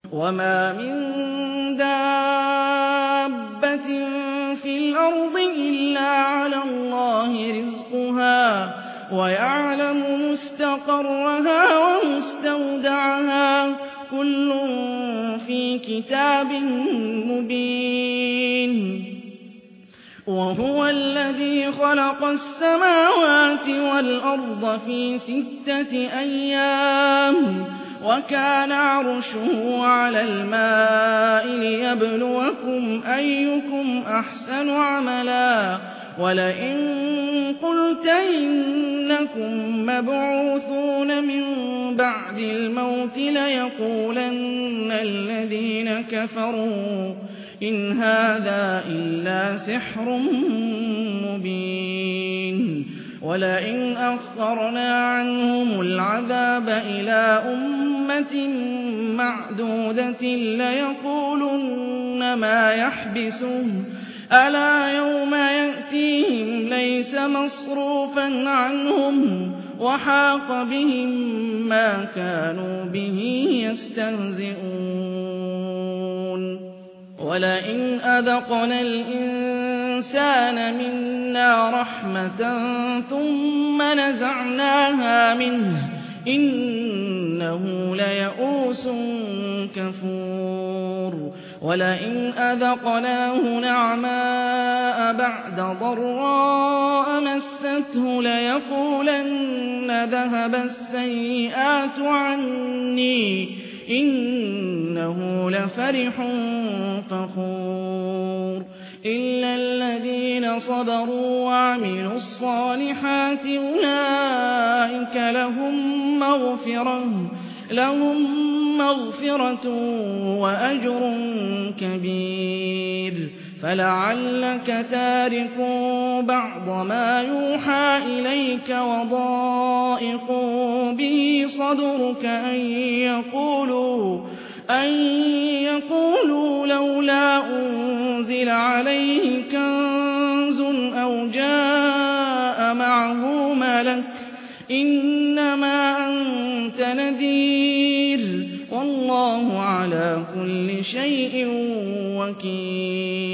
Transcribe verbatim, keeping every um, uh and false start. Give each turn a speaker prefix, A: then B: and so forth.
A: وما من دابة في الأرض إلا على الله رزقها ويعلم مستقرها ومستودعها كل في كتاب مبين وهو الذي خلق السماوات والأرض في ستة أيام وكان عرشه على الماء ليبلوكم أيكم أحسن عملا ولئن قلت إنكم مبعوثون من بعد الموت ليقولن الذين كفروا إن هذا إلا سحر مبين ولئن أخرنا عنهم العذاب إلى أمة معدودة ليقولن ما يحبسه ألا يوم يأتيهم ليس مصروفا عنهم وحاق بهم ما كانوا به يستهزئون ولئن أذقنا الإنسان منا رحمة ثم نزعناها منه إنه ليئوس كفور ولئن أذقناه نعماء بعد ضراء مسته ليقولن ذهب السيئات عني إنه لفرح فخور إلا الذين صبروا وعملوا الصالحات أولئك لهم مغفرة لهم مغفرة وأجر كبير فلعلك تارك بعض ما يوحى إليك وضائق به صدرك أن يقولوا أن يقولوا لولا أنزل عليه كنز أو جاء معه ملك إنما أنت نذير والله على كل شيء وكيل